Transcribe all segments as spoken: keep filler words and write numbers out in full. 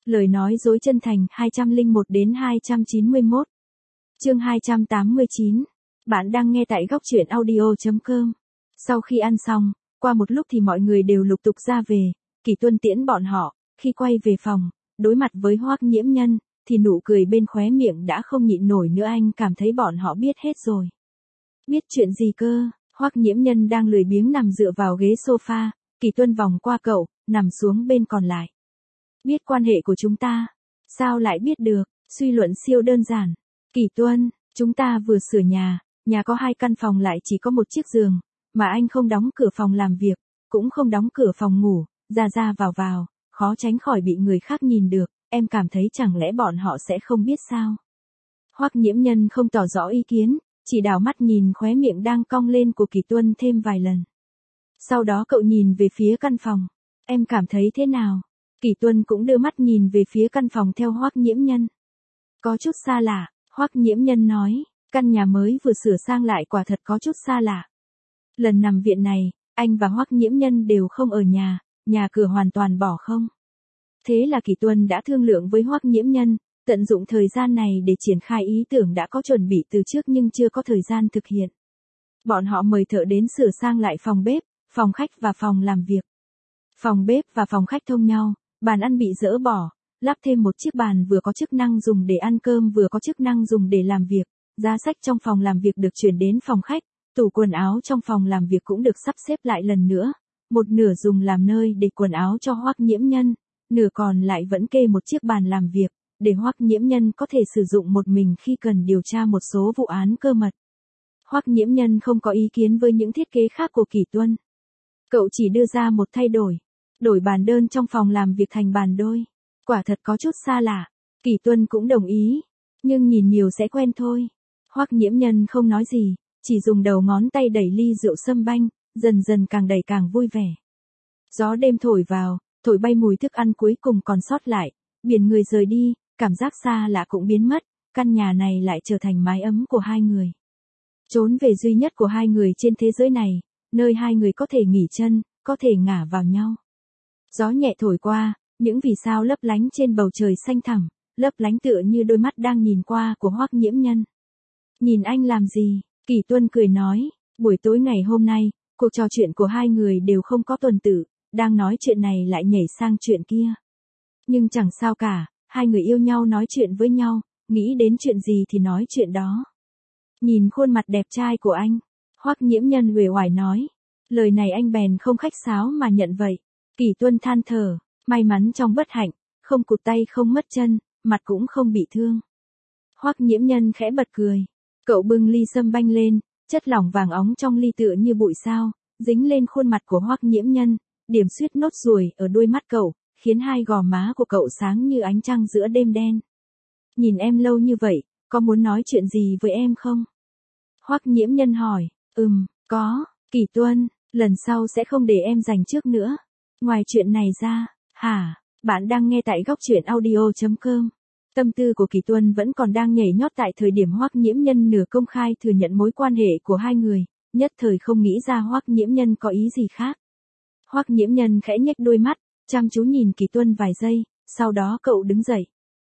Lời nói dối chân thành hai trăm lẻ một đến hai trăm chín mươi mốt. Chương hai trăm tám mươi chín. Bạn đang nghe tại góc truyện audio chấm com. Sau khi ăn xong, qua một lúc thì mọi người đều lục tục ra về, Kỷ Tuân tiễn bọn họ, khi quay về phòng, đối mặt với Hoắc Nhiễm Nhân, thì nụ cười bên khóe miệng đã không nhịn nổi nữa, anh cảm thấy bọn họ biết hết rồi. Biết chuyện gì cơ? Hoắc Nhiễm Nhân đang lười biếng nằm dựa vào ghế sofa, Kỷ Tuân vòng qua cậu, nằm xuống bên còn lại. Biết quan hệ của chúng ta? Sao lại biết được? Suy luận siêu đơn giản. Kỷ Tuân, chúng ta vừa sửa nhà, nhà có hai căn phòng lại chỉ có một chiếc giường, mà anh không đóng cửa phòng làm việc, cũng không đóng cửa phòng ngủ, ra ra vào vào, khó tránh khỏi bị người khác nhìn được, em cảm thấy chẳng lẽ bọn họ sẽ không biết sao? Hoắc Nhiễm Nhân không tỏ rõ ý kiến, chỉ đảo mắt nhìn khóe miệng đang cong lên của Kỷ Tuân thêm vài lần. Sau đó cậu nhìn về phía căn phòng. Em cảm thấy thế nào? Kỷ Tuân cũng đưa mắt nhìn về phía căn phòng theo Hoắc Nhiễm Nhân. Có chút xa lạ, Hoắc Nhiễm Nhân nói, căn nhà mới vừa sửa sang lại quả thật có chút xa lạ. Lần nằm viện này, anh và Hoắc Nhiễm Nhân đều không ở nhà, nhà cửa hoàn toàn bỏ không. Thế là Kỷ Tuân đã thương lượng với Hoắc Nhiễm Nhân, tận dụng thời gian này để triển khai ý tưởng đã có chuẩn bị từ trước nhưng chưa có thời gian thực hiện. Bọn họ mời thợ đến sửa sang lại phòng bếp, phòng khách và phòng làm việc. Phòng bếp và phòng khách thông nhau, bàn ăn bị dỡ bỏ, lắp thêm một chiếc bàn vừa có chức năng dùng để ăn cơm vừa có chức năng dùng để làm việc. Giá sách trong phòng làm việc được chuyển đến phòng khách, tủ quần áo trong phòng làm việc cũng được sắp xếp lại lần nữa. Một nửa dùng làm nơi để quần áo cho Hoắc Nhiễm Nhân, nửa còn lại vẫn kê một chiếc bàn làm việc, để Hoắc Nhiễm Nhân có thể sử dụng một mình khi cần điều tra một số vụ án cơ mật. Hoắc Nhiễm Nhân không có ý kiến với những thiết kế khác của Kỷ Tuân. Cậu chỉ đưa ra một thay đổi, đổi bàn đơn trong phòng làm việc thành bàn đôi. Quả thật có chút xa lạ, Kỷ Tuân cũng đồng ý, nhưng nhìn nhiều sẽ quen thôi. Hoắc Nhiễm Nhân không nói gì, chỉ dùng đầu ngón tay đẩy ly rượu sâm banh, dần dần càng đẩy càng vui vẻ. Gió đêm thổi vào, thổi bay mùi thức ăn cuối cùng còn sót lại, biển người rời đi, cảm giác xa lạ cũng biến mất, căn nhà này lại trở thành mái ấm của hai người. Trốn về duy nhất của hai người trên thế giới này, nơi hai người có thể nghỉ chân, có thể ngả vào nhau. Gió nhẹ thổi qua, những vì sao lấp lánh trên bầu trời xanh thẳm, lấp lánh tựa như đôi mắt đang nhìn qua của Hoắc Nhiễm Nhân. Nhìn anh làm gì? Kỷ Tuân cười nói, buổi tối ngày hôm nay, cuộc trò chuyện của hai người đều không có tuần tự, đang nói chuyện này lại nhảy sang chuyện kia. Nhưng chẳng sao cả, hai người yêu nhau nói chuyện với nhau, nghĩ đến chuyện gì thì nói chuyện đó. Nhìn khuôn mặt đẹp trai của anh, Hoắc Nhiễm Nhân uể oải nói, lời này anh bèn không khách sáo mà nhận vậy. Kỷ Tuân than thở, may mắn trong bất hạnh, không cụt tay không mất chân, mặt cũng không bị thương. Hoắc Nhiễm Nhân khẽ bật cười, cậu bưng ly sâm banh lên, chất lỏng vàng óng trong ly tựa như bụi sao, dính lên khuôn mặt của Hoắc Nhiễm Nhân, điểm suýt nốt ruồi ở đôi mắt cậu, khiến hai gò má của cậu sáng như ánh trăng giữa đêm đen. Nhìn em lâu như vậy, có muốn nói chuyện gì với em không? Hoắc Nhiễm Nhân hỏi, ừm, có, Kỷ Tuân, lần sau sẽ không để em giành trước nữa. Ngoài chuyện này ra, hả, bạn đang nghe tại góc truyện audio chấm com. Tâm tư của Kỷ Tuân vẫn còn đang nhảy nhót tại thời điểm Hoắc Nhiễm Nhân nửa công khai thừa nhận mối quan hệ của hai người, nhất thời không nghĩ ra Hoắc Nhiễm Nhân có ý gì khác. Hoắc Nhiễm Nhân khẽ nhếch đôi mắt, chăm chú nhìn Kỷ Tuân vài giây, sau đó cậu đứng dậy.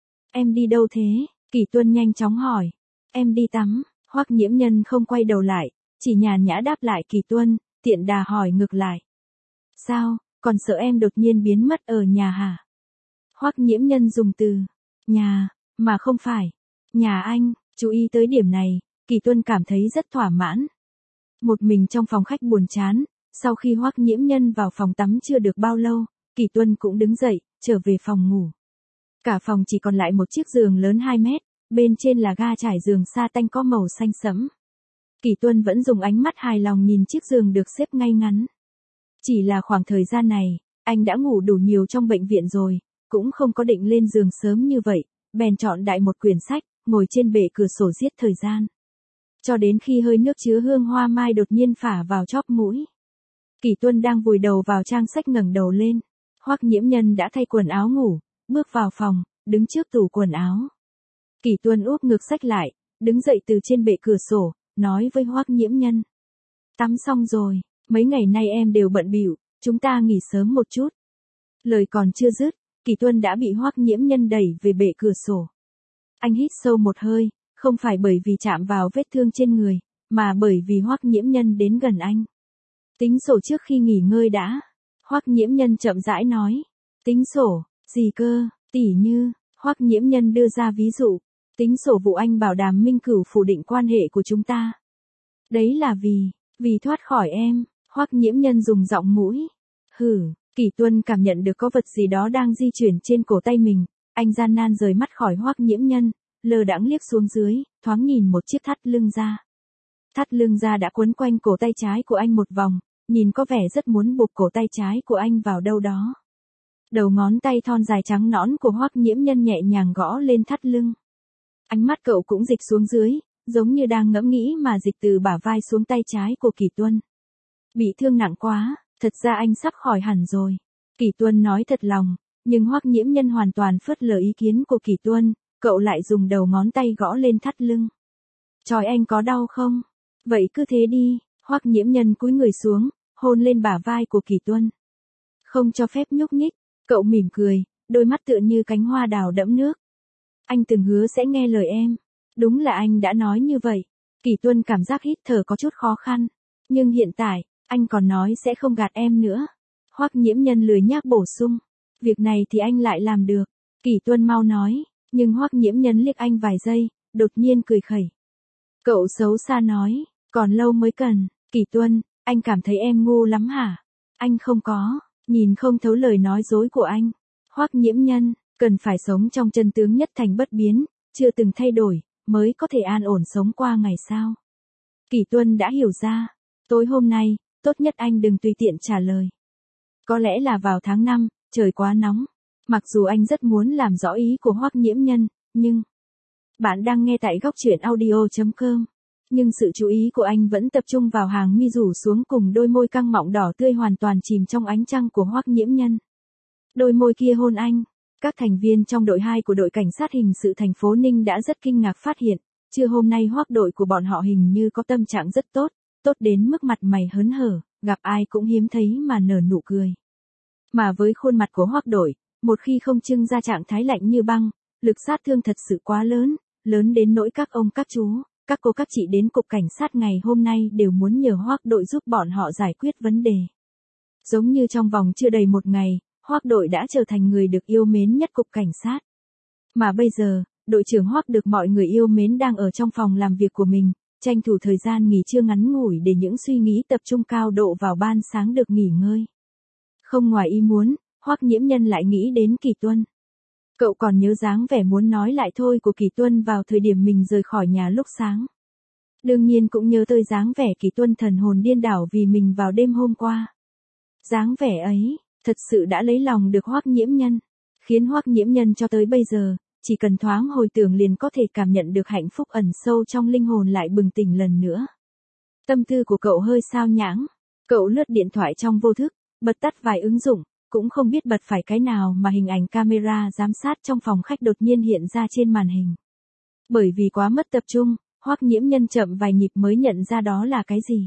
Em đi đâu thế? Kỷ Tuân nhanh chóng hỏi. Em đi tắm. Hoắc Nhiễm Nhân không quay đầu lại, chỉ nhàn nhã đáp lại Kỷ Tuân, tiện đà hỏi ngược lại. Sao, còn sợ em đột nhiên biến mất ở nhà hả? Hoắc Nhiễm Nhân dùng từ nhà, mà không phải nhà anh. Chú ý tới điểm này, Kỷ Tuân cảm thấy rất thỏa mãn. Một mình trong phòng khách buồn chán, sau khi Hoắc Nhiễm Nhân vào phòng tắm chưa được bao lâu, Kỷ Tuân cũng đứng dậy, trở về phòng ngủ. Cả phòng chỉ còn lại một chiếc giường lớn hai mét, bên trên là ga trải giường sa tanh có màu xanh sẫm. Kỷ Tuân vẫn dùng ánh mắt hài lòng nhìn chiếc giường được xếp ngay ngắn. Chỉ là khoảng thời gian này, anh đã ngủ đủ nhiều trong bệnh viện rồi, cũng không có định lên giường sớm như vậy, bèn chọn đại một quyển sách, ngồi trên bệ cửa sổ giết thời gian. Cho đến khi hơi nước chứa hương hoa mai đột nhiên phả vào chóp mũi. Kỷ Tuân đang vùi đầu vào trang sách ngẩng đầu lên. Hoắc Nhiễm Nhân đã thay quần áo ngủ, bước vào phòng, đứng trước tủ quần áo. Kỷ Tuân úp ngược sách lại, đứng dậy từ trên bệ cửa sổ, nói với Hoắc Nhiễm Nhân. Tắm xong rồi, mấy ngày nay em đều bận bịu, chúng ta nghỉ sớm một chút. Lời còn chưa dứt, Kỳ Tuân đã bị Hoắc Nhiễm Nhân đẩy về bệ cửa sổ. Anh hít sâu một hơi, không phải bởi vì chạm vào vết thương trên người, mà bởi vì Hoắc Nhiễm Nhân đến gần anh. Tính sổ trước khi nghỉ ngơi đã. Hoắc Nhiễm Nhân chậm rãi nói. Tính sổ, gì cơ, tỉ như, Hoắc Nhiễm Nhân đưa ra ví dụ. Tính sổ vụ anh bảo Đàm Minh Cửu phủ định quan hệ của chúng ta. Đấy là vì, vì thoát khỏi em, Hoắc Nhiễm Nhân dùng giọng mũi. Hử, Kỳ Tuân cảm nhận được có vật gì đó đang di chuyển trên cổ tay mình, anh gian nan rời mắt khỏi Hoắc Nhiễm Nhân, lơ đãng liếc xuống dưới, thoáng nhìn một chiếc thắt lưng da. Thắt lưng da đã quấn quanh cổ tay trái của anh một vòng, nhìn có vẻ rất muốn buộc cổ tay trái của anh vào đâu đó. Đầu ngón tay thon dài trắng nõn của Hoắc Nhiễm Nhân nhẹ nhàng gõ lên thắt lưng. Ánh mắt cậu cũng dịch xuống dưới, giống như đang ngẫm nghĩ mà dịch từ bả vai xuống tay trái của Kỳ Tuân. Bị thương nặng quá, thật ra anh sắp khỏi hẳn rồi. Kỳ Tuân nói thật lòng, nhưng Hoắc Nhiễm Nhân hoàn toàn phớt lờ ý kiến của Kỳ Tuân, cậu lại dùng đầu ngón tay gõ lên thắt lưng. Chói anh có đau không? Vậy cứ thế đi, Hoắc Nhiễm Nhân cúi người xuống, hôn lên bả vai của Kỳ Tuân. Không cho phép nhúc nhích, cậu mỉm cười, đôi mắt tựa như cánh hoa đào đẫm nước. Anh từng hứa sẽ nghe lời em. Đúng là anh đã nói như vậy. Kỳ Tuân cảm giác hít thở có chút khó khăn. Nhưng hiện tại, anh còn nói sẽ không gạt em nữa. Hoắc Nhiễm Nhân lười nhác bổ sung. Việc này thì anh lại làm được. Kỳ Tuân mau nói. Nhưng Hoắc Nhiễm Nhân liếc anh vài giây, đột nhiên cười khẩy. Cậu xấu xa nói, còn lâu mới cần. Kỳ Tuân, anh cảm thấy em ngu lắm hả? Anh không có, nhìn không thấu lời nói dối của anh. Hoắc Nhiễm Nhân, cần phải sống trong chân tướng nhất thành bất biến, chưa từng thay đổi, mới có thể an ổn sống qua ngày sao. Kỳ Tuân đã hiểu ra. Tối hôm nay, tốt nhất anh đừng tùy tiện trả lời. Có lẽ là vào tháng năm, trời quá nóng. Mặc dù anh rất muốn làm rõ ý của Hoắc Nhiễm Nhân, nhưng... Bạn đang nghe tại góc truyện audio chấm com. Nhưng sự chú ý của anh vẫn tập trung vào hàng mi rủ xuống cùng đôi môi căng mọng đỏ tươi hoàn toàn chìm trong ánh trăng của Hoắc Nhiễm Nhân. Đôi môi kia hôn anh. Các thành viên trong đội hai của đội cảnh sát hình sự thành phố Ninh đã rất kinh ngạc phát hiện, trưa hôm nay Hoắc đội của bọn họ hình như có tâm trạng rất tốt, tốt đến mức mặt mày hớn hở, gặp ai cũng hiếm thấy mà nở nụ cười. Mà với khuôn mặt của Hoắc đội, một khi không trưng ra trạng thái lạnh như băng, lực sát thương thật sự quá lớn, lớn đến nỗi các ông các chú, các cô các chị đến cục cảnh sát ngày hôm nay đều muốn nhờ Hoắc đội giúp bọn họ giải quyết vấn đề. Giống như trong vòng chưa đầy một ngày, Hoắc đội đã trở thành người được yêu mến nhất cục cảnh sát. Mà bây giờ, đội trưởng Hoắc được mọi người yêu mến đang ở trong phòng làm việc của mình, tranh thủ thời gian nghỉ trưa ngắn ngủi để những suy nghĩ tập trung cao độ vào ban sáng được nghỉ ngơi. Không ngoài ý muốn, Hoắc Nhiễm Nhân lại nghĩ đến Kỳ Tuân. Cậu còn nhớ dáng vẻ muốn nói lại thôi của Kỳ Tuân vào thời điểm mình rời khỏi nhà lúc sáng. Đương nhiên cũng nhớ tới dáng vẻ Kỳ Tuân thần hồn điên đảo vì mình vào đêm hôm qua. Dáng vẻ ấy, thật sự đã lấy lòng được Hoắc Nhiễm Nhân, khiến Hoắc Nhiễm Nhân cho tới bây giờ, chỉ cần thoáng hồi tưởng liền có thể cảm nhận được hạnh phúc ẩn sâu trong linh hồn lại bừng tỉnh lần nữa. Tâm tư của cậu hơi sao nhãng, cậu lướt điện thoại trong vô thức, bật tắt vài ứng dụng, cũng không biết bật phải cái nào mà hình ảnh camera giám sát trong phòng khách đột nhiên hiện ra trên màn hình. Bởi vì quá mất tập trung, Hoắc Nhiễm Nhân chậm vài nhịp mới nhận ra đó là cái gì.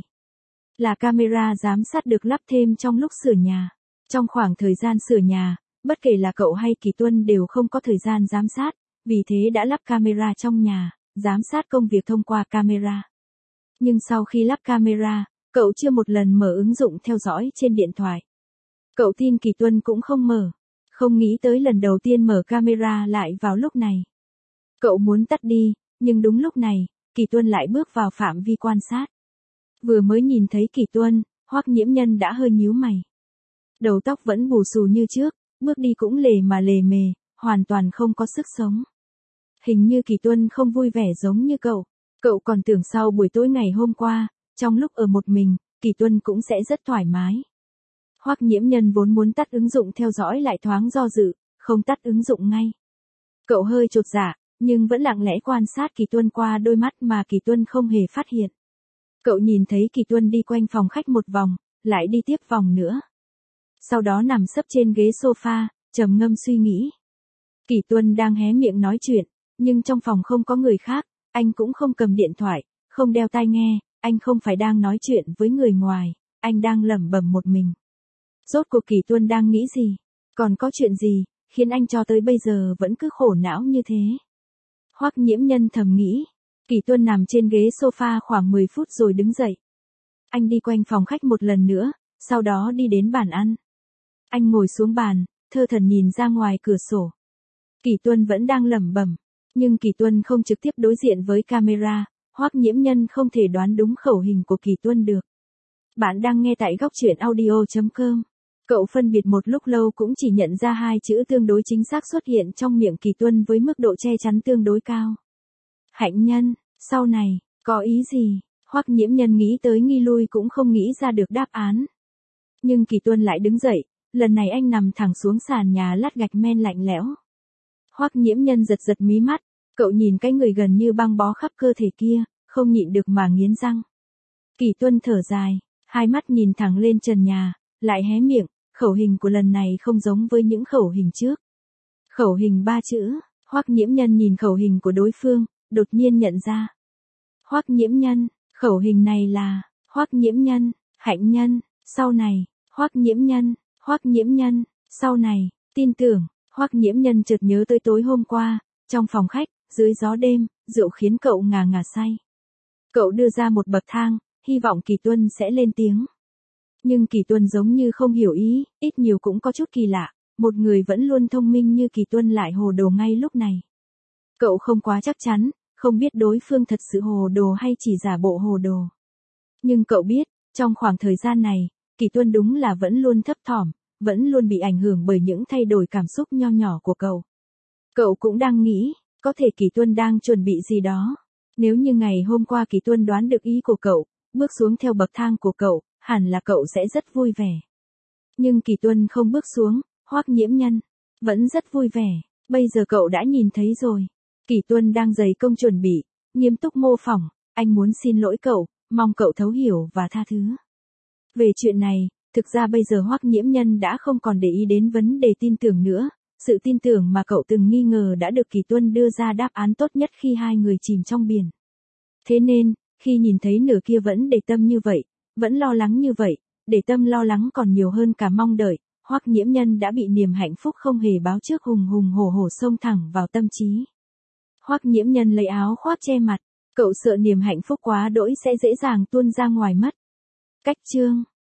Là camera giám sát được lắp thêm trong lúc sửa nhà. Trong khoảng thời gian sửa nhà, bất kể là cậu hay Kỳ Tuân đều không có thời gian giám sát, vì thế đã lắp camera trong nhà, giám sát công việc thông qua camera. Nhưng sau khi lắp camera, cậu chưa một lần mở ứng dụng theo dõi trên điện thoại. Cậu tin Kỳ Tuân cũng không mở, không nghĩ tới lần đầu tiên mở camera lại vào lúc này. Cậu muốn tắt đi, nhưng đúng lúc này, Kỳ Tuân lại bước vào phạm vi quan sát. Vừa mới nhìn thấy Kỳ Tuân, Hoắc Nhiễm Nhân đã hơi nhíu mày. Đầu tóc vẫn bù xù như trước, bước đi cũng lề mà lề mề, hoàn toàn không có sức sống. Hình như Kỳ Tuân không vui vẻ giống như cậu. Cậu còn tưởng sau buổi tối ngày hôm qua, trong lúc ở một mình, Kỳ Tuân cũng sẽ rất thoải mái. Hoắc Nhiễm Nhân vốn muốn tắt ứng dụng theo dõi lại thoáng do dự, không tắt ứng dụng ngay. Cậu hơi chột dạ, nhưng vẫn lặng lẽ quan sát Kỳ Tuân qua đôi mắt mà Kỳ Tuân không hề phát hiện. Cậu nhìn thấy Kỳ Tuân đi quanh phòng khách một vòng, lại đi tiếp vòng nữa. Sau đó nằm sấp trên ghế sofa, trầm ngâm suy nghĩ. Kỳ Tuân đang hé miệng nói chuyện, nhưng trong phòng không có người khác, anh cũng không cầm điện thoại, không đeo tai nghe, anh không phải đang nói chuyện với người ngoài, anh đang lẩm bẩm một mình. Rốt cuộc Kỳ Tuân đang nghĩ gì? Còn có chuyện gì, khiến anh cho tới bây giờ vẫn cứ khổ não như thế. Hoắc Nhiễm Nhân thầm nghĩ. Kỷ Tuân nằm trên ghế sofa khoảng mười phút rồi đứng dậy. Anh đi quanh phòng khách một lần nữa, sau đó đi đến bàn ăn. Anh ngồi xuống bàn, thơ thẩn nhìn ra ngoài cửa sổ. Kỷ Tuân vẫn đang lẩm bẩm, nhưng Kỷ Tuân không trực tiếp đối diện với camera, Hoắc Nhiễm Nhân không thể đoán đúng khẩu hình của Kỷ Tuân được. Bạn đang nghe tại góc truyện audio chấm com. Cậu phân biệt một lúc lâu cũng chỉ nhận ra hai chữ tương đối chính xác xuất hiện trong miệng Kỷ Tuân với mức độ che chắn tương đối cao. Hạnh Nhân, sau này, có ý gì? Hoắc Nhiễm Nhân nghĩ tới nghĩ lui cũng không nghĩ ra được đáp án. Nhưng Kỷ Tuân lại đứng dậy, lần này anh nằm thẳng xuống sàn nhà lát gạch men lạnh lẽo. Hoắc Nhiễm Nhân giật giật mí mắt, cậu nhìn cái người gần như băng bó khắp cơ thể kia, không nhịn được mà nghiến răng. Kỷ Tuân thở dài, hai mắt nhìn thẳng lên trần nhà, lại hé miệng, khẩu hình của lần này không giống với những khẩu hình trước. Khẩu hình ba chữ, Hoắc Nhiễm Nhân nhìn khẩu hình của đối phương, đột nhiên nhận ra. Hoắc Nhiễm Nhân, khẩu hình này là, Hoắc Nhiễm Nhân, Hạnh Nhân, sau này, Hoắc Nhiễm Nhân, Hoắc Nhiễm Nhân, sau này, tin tưởng, Hoắc Nhiễm Nhân chợt nhớ tới tối hôm qua, trong phòng khách, dưới gió đêm, rượu khiến cậu ngà ngà say. Cậu đưa ra một bậc thang, hy vọng Kỷ Tuân sẽ lên tiếng. Nhưng Kỷ Tuân giống như không hiểu ý, ít nhiều cũng có chút kỳ lạ, một người vẫn luôn thông minh như Kỷ Tuân lại hồ đồ ngay lúc này. Cậu không quá chắc chắn, không biết đối phương thật sự hồ đồ hay chỉ giả bộ hồ đồ. Nhưng cậu biết, trong khoảng thời gian này, Kỷ Tuân đúng là vẫn luôn thấp thỏm, vẫn luôn bị ảnh hưởng bởi những thay đổi cảm xúc nho nhỏ của cậu. Cậu cũng đang nghĩ, có thể Kỷ Tuân đang chuẩn bị gì đó. Nếu như ngày hôm qua Kỷ Tuân đoán được ý của cậu, bước xuống theo bậc thang của cậu, hẳn là cậu sẽ rất vui vẻ. Nhưng Kỷ Tuân không bước xuống, Hoắc Nhiễm Nhân vẫn rất vui vẻ, bây giờ cậu đã nhìn thấy rồi. Kỷ Tuân đang dày công chuẩn bị, nghiêm túc mô phỏng, anh muốn xin lỗi cậu, mong cậu thấu hiểu và tha thứ. Về chuyện này, thực ra bây giờ Hoắc Nhiễm Nhân đã không còn để ý đến vấn đề tin tưởng nữa, sự tin tưởng mà cậu từng nghi ngờ đã được Kỷ Tuân đưa ra đáp án tốt nhất khi hai người chìm trong biển. Thế nên, khi nhìn thấy nửa kia vẫn để tâm như vậy, vẫn lo lắng như vậy, để tâm lo lắng còn nhiều hơn cả mong đợi, Hoắc Nhiễm Nhân đã bị niềm hạnh phúc không hề báo trước hùng hùng hổ hổ xông thẳng vào tâm trí. Hoắc Nhiễm Nhân lấy áo khoác che mặt, cậu sợ niềm hạnh phúc quá đỗi sẽ dễ dàng tuôn ra ngoài mất. Cách chương